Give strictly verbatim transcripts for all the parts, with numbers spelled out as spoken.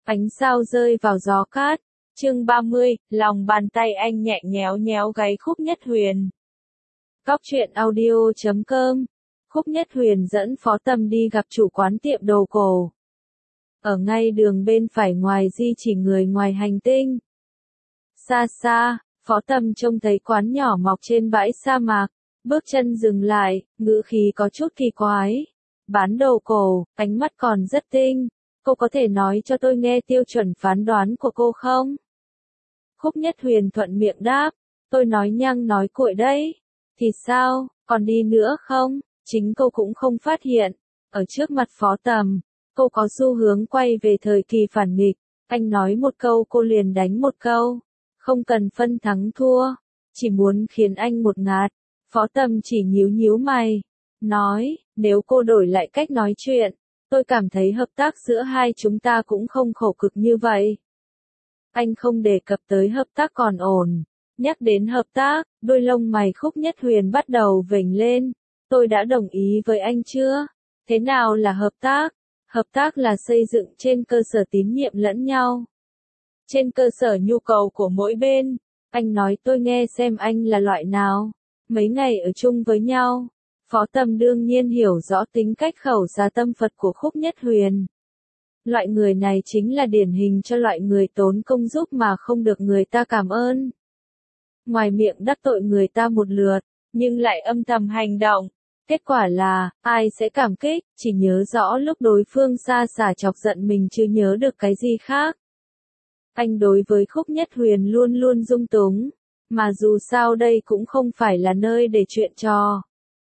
Ánh sao rơi vào gió cát. Chương ba mươi, lòng bàn tay anh nhẹ nhéo nhéo gáy Khúc Nhất Huyền. Cóc truyện audio chấm com. Khúc Nhất Huyền dẫn Phó Tầm đi gặp chủ quán tiệm đồ cổ. Ở ngay đường bên phải ngoài di chỉ người ngoài hành tinh. Xa xa, Phó Tầm trông thấy quán nhỏ mọc trên bãi sa mạc, bước chân dừng lại, ngữ khí có chút kỳ quái. Bán đồ cổ, ánh mắt còn rất tinh. Cô có thể nói cho tôi nghe tiêu chuẩn phán đoán của cô không? Khúc Nhất Huyền thuận miệng đáp, tôi nói nhăng nói cuội đấy. Thì sao, còn đi nữa không? Chính cô cũng không phát hiện. Ở trước mặt Phó Tầm, cô có xu hướng quay về thời kỳ phản nghịch. Anh nói một câu cô liền đánh một câu. Không cần phân thắng thua. Chỉ muốn khiến anh một ngạt. Phó Tầm chỉ nhíu nhíu mày. Nói, nếu cô đổi lại cách nói chuyện, tôi cảm thấy hợp tác giữa hai chúng ta cũng không khổ cực như vậy. Anh không đề cập tới hợp tác còn ổn. Nhắc đến hợp tác, đôi lông mày Khúc Nhất Huyền bắt đầu vểnh lên. Tôi đã đồng ý với anh chưa? Thế nào là hợp tác? Hợp tác là xây dựng trên cơ sở tín nhiệm lẫn nhau. Trên cơ sở nhu cầu của mỗi bên. Anh nói tôi nghe xem anh là loại nào. Mấy ngày ở chung với nhau. Phó Tầm đương nhiên hiểu rõ tính cách khẩu xa tâm Phật của Khúc Nhất Huyền. Loại người này chính là điển hình cho loại người tốn công giúp mà không được người ta cảm ơn. Ngoài miệng đắc tội người ta một lượt, nhưng lại âm thầm hành động. Kết quả là, ai sẽ cảm kích, chỉ nhớ rõ lúc đối phương xa xả chọc giận mình chứ nhớ được cái gì khác. Anh đối với Khúc Nhất Huyền luôn luôn dung túng, mà dù sao đây cũng không phải là nơi để chuyện trò.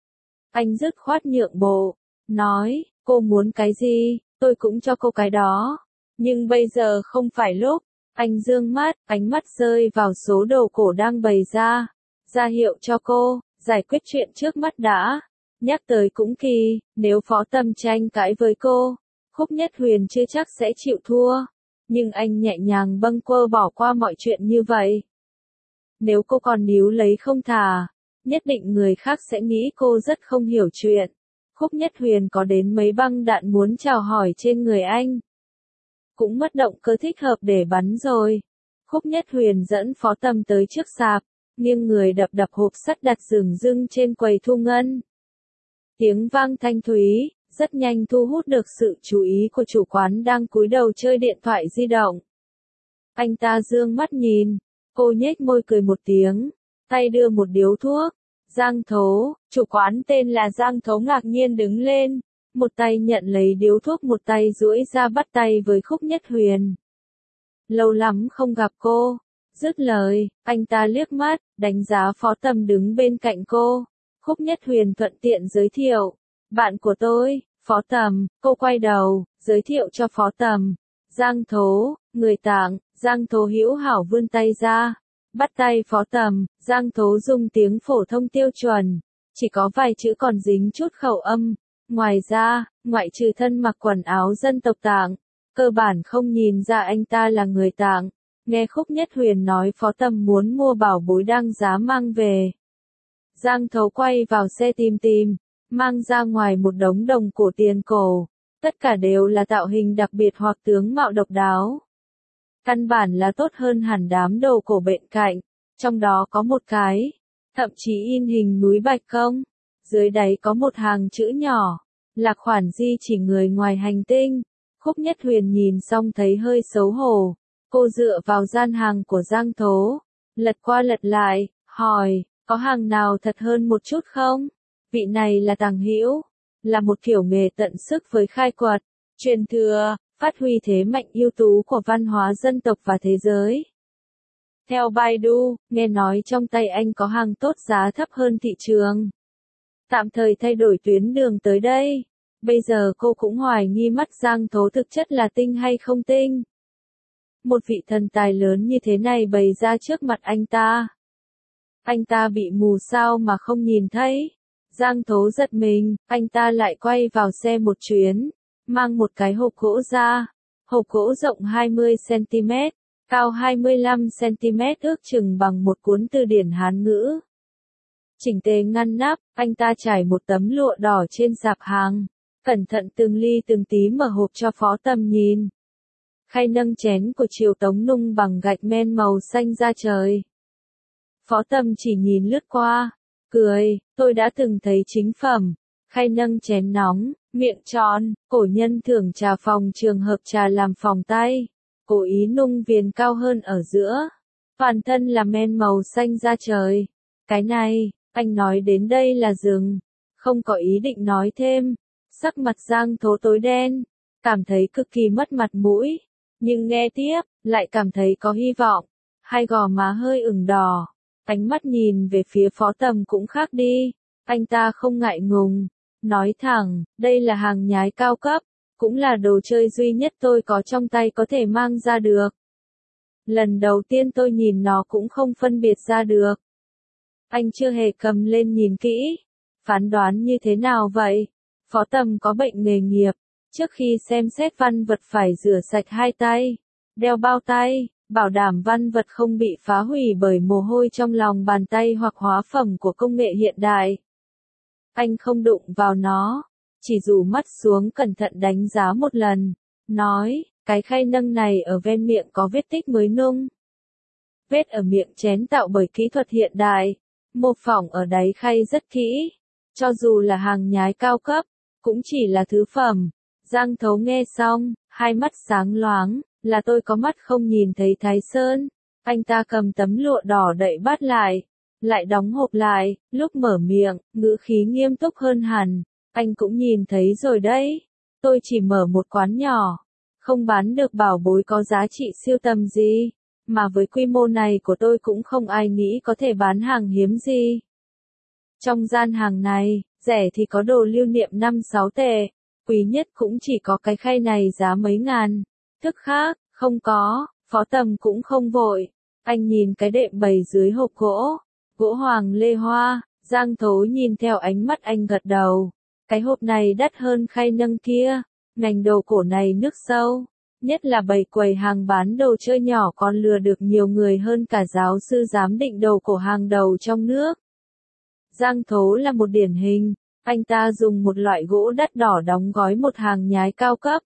Anh dứt khoát nhượng bộ, nói, cô muốn cái gì, tôi cũng cho cô cái đó. Nhưng bây giờ không phải lúc. Anh dương mắt, ánh mắt rơi vào số đồ cổ đang bày ra. Ra hiệu cho cô, giải quyết chuyện trước mắt đã. Nhắc tới cũng kỳ, nếu Phó Tầm tranh cãi với cô, Khúc Nhất Huyền chưa chắc sẽ chịu thua. Nhưng anh nhẹ nhàng bâng quơ bỏ qua mọi chuyện như vậy. Nếu cô còn níu lấy không thả, nhất định người khác sẽ nghĩ cô rất không hiểu chuyện. Khúc Nhất Huyền có đến mấy băng đạn muốn chào hỏi trên người anh. Cũng mất động cơ thích hợp để bắn rồi. Khúc Nhất Huyền dẫn Phó Tầm tới trước sạp, nghiêng người đập đập hộp sắt đặt dửng dưng trên quầy thu ngân. Tiếng vang thanh thúy, rất nhanh thu hút được sự chú ý của chủ quán đang cúi đầu chơi điện thoại di động. Anh ta dương mắt nhìn, cô nhếch môi cười một tiếng, tay đưa một điếu thuốc. Giang Thố, chủ quán tên là Giang Thố ngạc nhiên đứng lên, một tay nhận lấy điếu thuốc một tay duỗi ra bắt tay với Khúc Nhất Huyền. Lâu lắm không gặp cô. Dứt lời, anh ta liếc mắt, đánh giá Phó Tầm đứng bên cạnh cô. Khúc Nhất Huyền thuận tiện giới thiệu, bạn của tôi, Phó Tầm. Cô quay đầu, giới thiệu cho Phó Tầm. Giang Thố, người Tạng. Giang Thố hữu hảo vươn tay ra. Bắt tay Phó Tầm, Giang Thố dùng tiếng phổ thông tiêu chuẩn, chỉ có vài chữ còn dính chút khẩu âm. Ngoài ra, ngoại trừ thân mặc quần áo dân tộc Tạng, cơ bản không nhìn ra anh ta là người Tạng. Nghe Khúc Nhất Huyền nói Phó Tầm muốn mua bảo bối đăng giá mang về. Giang Thố quay vào xe tìm tìm, mang ra ngoài một đống đồng cổ tiền cổ. Tất cả đều là tạo hình đặc biệt hoặc tướng mạo độc đáo. Căn bản là tốt hơn hẳn đám đồ cổ bên cạnh, trong đó có một cái, thậm chí in hình núi bạch công, dưới đáy có một hàng chữ nhỏ, là khoản di chỉ người ngoài hành tinh. Khúc Nhất Huyền nhìn xong thấy hơi xấu hổ, cô dựa vào gian hàng của Giang Thố, lật qua lật lại, hỏi, có hàng nào thật hơn một chút không? Vị này là Tàng Hữu, là một kiểu nghề tận sức với khai quật, truyền thừa, phát huy thế mạnh ưu tú của văn hóa dân tộc và thế giới. Theo Baidu, nghe nói trong tay anh có hàng tốt giá thấp hơn thị trường. Tạm thời thay đổi tuyến đường tới đây. Bây giờ cô cũng hoài nghi mắt Giang Thố thực chất là tinh hay không tinh. Một vị thần tài lớn như thế này bày ra trước mặt anh ta. Anh ta bị mù sao mà không nhìn thấy. Giang Thố giật mình, anh ta lại quay vào xe một chuyến, mang một cái hộp gỗ ra. Hộp gỗ rộng hai mươi xăng-ti-mét, cao hai mươi lăm xăng-ti-mét ước chừng bằng một cuốn từ điển Hán ngữ. Chỉnh tề ngăn nắp, anh ta trải một tấm lụa đỏ trên sạp hàng, cẩn thận từng ly từng tí mở hộp cho Phó Tầm nhìn. khay nâng chén của Triều Tống nung bằng gạch men màu xanh da trời. Phó Tầm chỉ nhìn lướt qua, cười, tôi đã từng thấy chính phẩm, khay nâng chén nóng, miệng tròn, cổ nhân thưởng trà phòng trường hợp trà làm phòng tay, cố ý nung viền cao hơn ở giữa, toàn thân là men màu xanh da trời. Cái này, anh nói đến đây là dừng, không có ý định nói thêm, sắc mặt Giang Thố tối đen, cảm thấy cực kỳ mất mặt mũi, nhưng nghe tiếp, lại cảm thấy có hy vọng, hai gò má hơi ửng đỏ, ánh mắt nhìn về phía Phó Tầm cũng khác đi, anh ta không ngại ngùng, nói thẳng, đây là hàng nhái cao cấp, cũng là đồ chơi duy nhất tôi có trong tay có thể mang ra được. Lần đầu tiên tôi nhìn nó cũng không phân biệt ra được. Anh chưa hề cầm lên nhìn kỹ. Phán đoán như thế nào vậy? Phó Tầm có bệnh nghề nghiệp. Trước khi xem xét văn vật phải rửa sạch hai tay, đeo bao tay, bảo đảm văn vật không bị phá hủy bởi mồ hôi trong lòng bàn tay hoặc hóa phẩm của công nghệ hiện đại. Anh không đụng vào nó, chỉ dụ mắt xuống cẩn thận đánh giá một lần, nói, cái khay nâng này ở ven miệng có vết tích mới nung. Vết ở miệng chén tạo bởi kỹ thuật hiện đại, mô phỏng ở đáy khay rất kỹ, cho dù là hàng nhái cao cấp, cũng chỉ là thứ phẩm. Giang Thấu nghe xong, hai mắt sáng loáng, là tôi có mắt không nhìn thấy Thái Sơn. Anh ta cầm tấm lụa đỏ đậy bát lại, lại đóng hộp lại, lúc mở miệng, ngữ khí nghiêm túc hơn hẳn. Anh cũng nhìn thấy rồi đấy, tôi chỉ mở một quán nhỏ, không bán được bảo bối có giá trị siêu tầm gì, mà với quy mô này của tôi cũng không ai nghĩ có thể bán hàng hiếm gì. Trong gian hàng này, rẻ thì có đồ lưu niệm năm sáu tệ, quý nhất cũng chỉ có cái khay này giá mấy ngàn, thức khác, không có. Phó Tầm cũng không vội, anh nhìn cái đệm bày dưới hộp gỗ, gỗ hoàng lê hoa. Giang Thố nhìn theo ánh mắt anh gật đầu, cái hộp này đắt hơn khay nâng kia, ngành đồ cổ này nước sâu, nhất là bày quầy hàng bán đồ chơi nhỏ còn lừa được nhiều người hơn cả giáo sư giám định đồ cổ hàng đầu trong nước. Giang Thố là một điển hình, anh ta dùng một loại gỗ đắt đỏ đóng gói một hàng nhái cao cấp.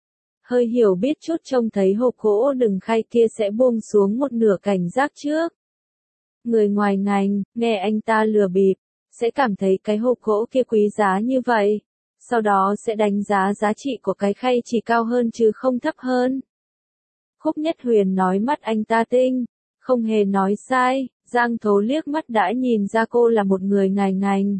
Hơi hiểu biết chút trông thấy hộp gỗ đựng khay kia sẽ buông xuống một nửa cảnh giác trước. Người ngoài ngành, nghe anh ta lừa bịp, sẽ cảm thấy cái hộp gỗ kia quý giá như vậy, sau đó sẽ đánh giá giá trị của cái khay chỉ cao hơn chứ không thấp hơn. Khúc Nhất Huyền nói mắt anh ta tinh, không hề nói sai, Giang Thố liếc mắt đã nhìn ra cô là một người ngài ngành.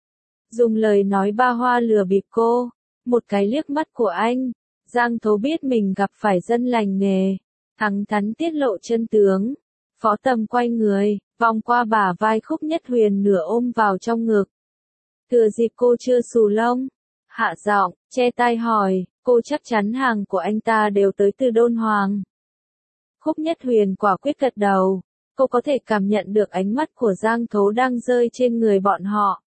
Dùng lời nói ba hoa lừa bịp cô, một cái liếc mắt của anh, Giang Thố biết mình gặp phải dân lành nghề, thẳng thắn tiết lộ chân tướng. Phó Tầm quay người, vòng qua bả vai Khúc Nhất Huyền nửa ôm vào trong ngực. Thừa dịp cô chưa xù lông, hạ giọng, che tai hỏi, cô chắc chắn hàng của anh ta đều tới từ Đôn Hoàng. Khúc Nhất Huyền quả quyết gật đầu, cô có thể cảm nhận được ánh mắt của Giang Thố đang rơi trên người bọn họ.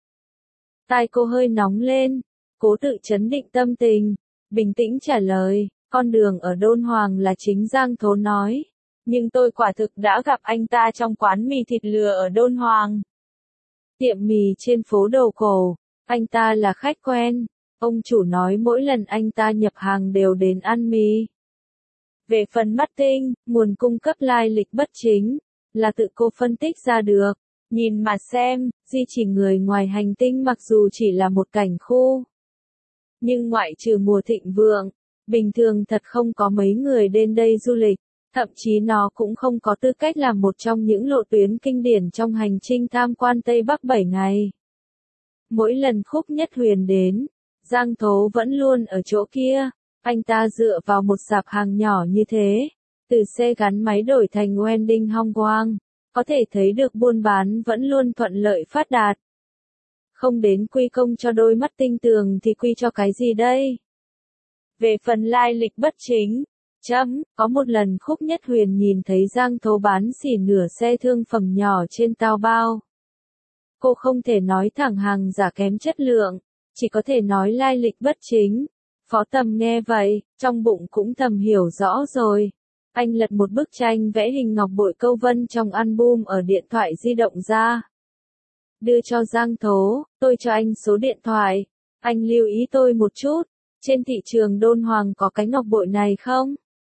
Tai cô hơi nóng lên, cố tự trấn định tâm tình, bình tĩnh trả lời, con đường ở Đôn Hoàng là chính Giang Thố nói. Nhưng tôi quả thực đã gặp anh ta trong quán mì thịt lừa ở Đôn Hoàng. Tiệm mì trên phố đầu cổ, anh ta là khách quen, ông chủ nói mỗi lần anh ta nhập hàng đều đến ăn mì. Về phần marketing, nguồn cung cấp lai lịch bất chính, là tự cô phân tích ra được, nhìn mà xem, di chỉ người ngoài hành tinh mặc dù chỉ là một cảnh khu. Nhưng ngoại trừ mùa thịnh vượng, bình thường thật không có mấy người đến đây du lịch. Thậm chí nó cũng không có tư cách là một trong những lộ tuyến kinh điển trong hành trình tham quan Tây Bắc bảy ngày. Mỗi lần Khúc Nhất Huyền đến, Giang Thố vẫn luôn ở chỗ kia, anh ta dựa vào một sạp hàng nhỏ như thế, từ xe gắn máy đổi thành Wedding Hong Kong, có thể thấy được buôn bán vẫn luôn thuận lợi phát đạt. Không đến quy công cho đôi mắt tinh tường thì quy cho cái gì đây? Về phần lai lịch bất chính, Chấm, có một lần Khúc Nhất Huyền nhìn thấy Giang Thố bán xỉ nửa xe thương phẩm nhỏ trên Taobao. Cô không thể nói thẳng hàng giả kém chất lượng, chỉ có thể nói lai lịch bất chính. Phó Tầm nghe vậy, trong bụng cũng thầm hiểu rõ rồi. Anh lật một bức tranh vẽ hình ngọc bội câu vân trong album ở điện thoại di động ra. Đưa cho Giang Thố, tôi cho anh số điện thoại. Anh lưu ý tôi một chút, trên thị trường Đôn Hoàng có cái ngọc bội này không?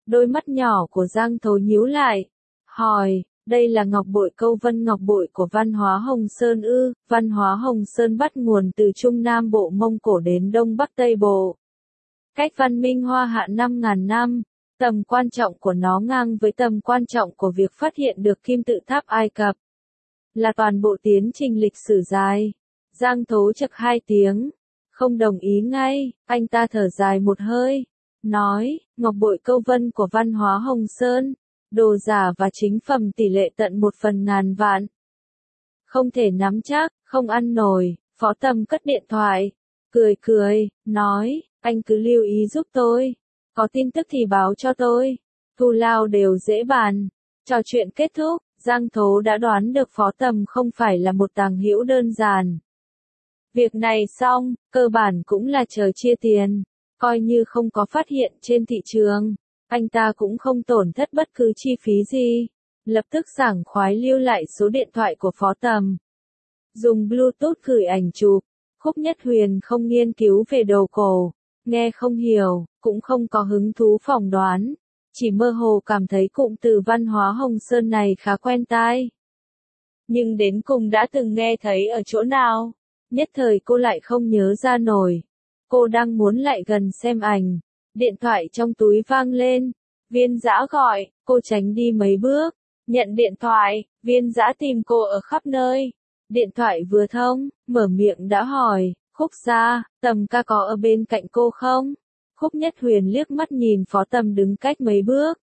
Đôi mắt nhỏ của Giang Thố nhíu lại, hỏi, đây là ngọc bội câu vân ngọc bội của văn hóa Hồng Sơn ư? Văn hóa Hồng Sơn bắt nguồn từ Trung Nam Bộ Mông Cổ đến Đông Bắc Tây Bộ. Cách văn minh Hoa Hạ năm nghìn năm, tầm quan trọng của nó ngang với tầm quan trọng của việc phát hiện được kim tự tháp Ai Cập. Là toàn bộ tiến trình lịch sử dài. Giang Thố chậc hai tiếng, không đồng ý ngay, anh ta thở dài một hơi, nói, ngọc bội câu vân của văn hóa Hồng Sơn, đồ giả và chính phẩm tỷ lệ tận một phần ngàn vạn. Không thể nắm chắc, không ăn nổi, Phó Tầm cất điện thoại, cười cười, nói, anh cứ lưu ý giúp tôi, có tin tức thì báo cho tôi, thù lao đều dễ bàn. Trò chuyện kết thúc, Giang Thố đã đoán được Phó Tầm không phải là một tàng hữu đơn giản. Việc này xong, cơ bản cũng là chờ chia tiền, coi như không có phát hiện trên thị trường, anh ta cũng không tổn thất bất cứ chi phí gì. Lập tức sảng khoái lưu lại số điện thoại của Phó Tầm. Dùng Bluetooth gửi ảnh chụp, Khúc Nhất Huyền không nghiên cứu về đồ cổ, nghe không hiểu, cũng không có hứng thú phỏng đoán, chỉ mơ hồ cảm thấy cụm từ văn hóa Hồng Sơn này khá quen tai. Nhưng đến cùng đã từng nghe thấy ở chỗ nào? Nhất thời cô lại không nhớ ra nổi. Cô đang muốn lại gần xem ảnh, điện thoại trong túi vang lên, Viên Dã gọi, cô tránh đi mấy bước, nhận điện thoại, Viên Dã tìm cô ở khắp nơi. Điện thoại vừa thông, mở miệng đã hỏi, Khúc gia, Tầm ca có ở bên cạnh cô không? Khúc Nhất Huyền liếc mắt nhìn Phó Tầm đứng cách mấy bước.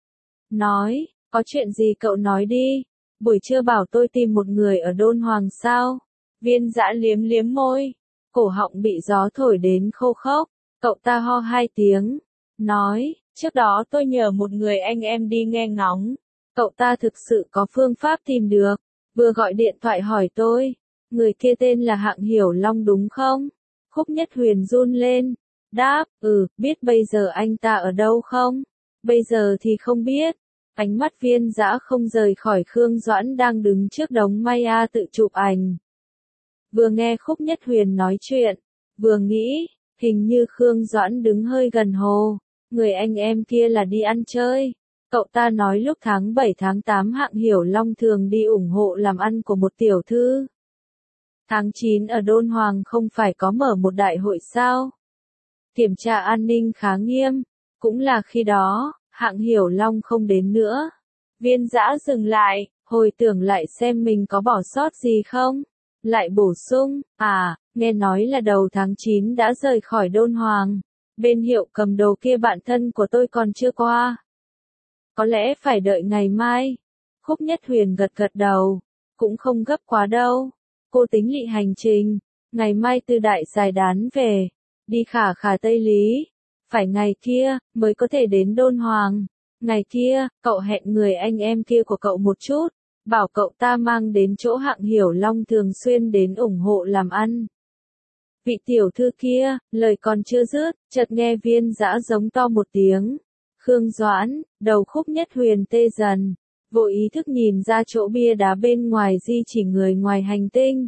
Nói, có chuyện gì cậu nói đi, buổi trưa bảo tôi tìm một người ở Đôn Hoàng sao? Viên Dã liếm liếm môi, cổ họng bị gió thổi đến khô khốc, cậu ta ho hai tiếng, nói, trước đó tôi nhờ một người anh em đi nghe ngóng, cậu ta thực sự có phương pháp tìm được, vừa gọi điện thoại hỏi tôi, người kia tên là Hạng Hiểu Long đúng không? Khúc Nhất Huyền run lên, đáp, ừ, biết bây giờ anh ta ở đâu không? Bây giờ thì không biết. Ánh mắt Viên Dã không rời khỏi Khương Doãn đang đứng trước đống Maya tự chụp ảnh. Vừa nghe Khúc Nhất Huyền nói chuyện, vừa nghĩ, hình như Khương Doãn đứng hơi gần hồ, người anh em kia là đi ăn chơi. Cậu ta nói lúc tháng bảy tháng tám Hạng Hiểu Long thường đi ủng hộ làm ăn của một tiểu thư. Tháng chín ở Đôn Hoàng không phải có mở một đại hội sao? Kiểm tra an ninh khá nghiêm, cũng là khi đó, Hạng Hiểu Long không đến nữa. Viên Dã dừng lại, hồi tưởng lại xem mình có bỏ sót gì không? Lại bổ sung, à, nghe nói là đầu tháng chín đã rời khỏi Đôn Hoàng. Bên hiệu cầm đồ kia bạn thân của tôi còn chưa qua. Có lẽ phải đợi ngày mai. Khúc Nhất Huyền gật gật đầu. Cũng không gấp quá đâu. Cô tính lị hành trình. Ngày mai từ Đại Giải Đán về. Đi Khả Khả Tây Lý. Phải ngày kia, mới có thể đến Đôn Hoàng. Ngày kia, cậu hẹn người anh em kia của cậu một chút. Bảo cậu ta mang đến chỗ Hạng Hiểu Long thường xuyên đến ủng hộ làm ăn. Vị tiểu thư kia, lời còn chưa dứt, chợt nghe Viên Dã giống to một tiếng. Khương Doãn, đầu Khúc Nhất Huyền tê dần, vội ý thức nhìn ra chỗ bia đá bên ngoài di chỉ người ngoài hành tinh.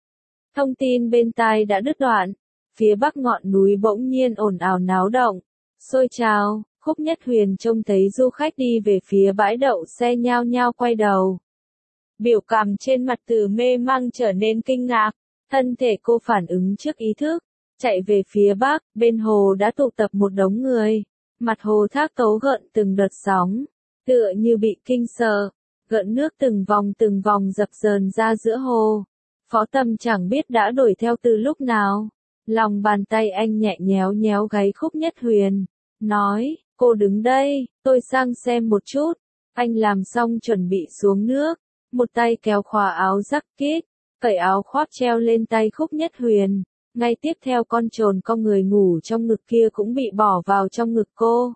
Thông tin bên tai đã đứt đoạn, phía bắc ngọn núi bỗng nhiên ồn ào náo động, xôi trào, Khúc Nhất Huyền trông thấy du khách đi về phía bãi đậu xe nhao nhao quay đầu. Biểu cảm trên mặt từ mê mang trở nên kinh ngạc, thân thể cô phản ứng trước ý thức, chạy về phía bắc, bên hồ đã tụ tập một đống người, mặt hồ thác tấu gợn từng đợt sóng, tựa như bị kinh sợ, gợn nước từng vòng từng vòng dập dờn ra giữa hồ. Phó Tầm chẳng biết đã đuổi theo từ lúc nào, lòng bàn tay anh nhẹ nhéo nhéo gáy Khúc Nhất Huyền, nói, cô đứng đây, tôi sang xem một chút. Anh làm xong chuẩn bị xuống nước, một tay kéo khóa áo jacket, cởi áo khoác treo lên tay Khúc Nhất Huyền, ngay tiếp theo con trồn con người ngủ trong ngực kia cũng bị bỏ vào trong ngực cô.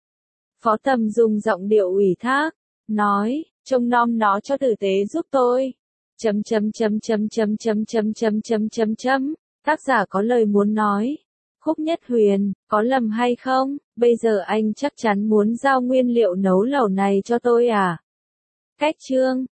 Phó Tầm dùng giọng điệu ủy thác, nói, trông nom nó cho tử tế giúp tôi. Chấm chấm chấm chấm chấm chấm chấm chấm chấm chấm chấm. Tác giả có lời muốn nói. Khúc Nhất Huyền, có lầm hay không? Bây giờ anh chắc chắn muốn giao nguyên liệu nấu lẩu này cho tôi à? Cách chương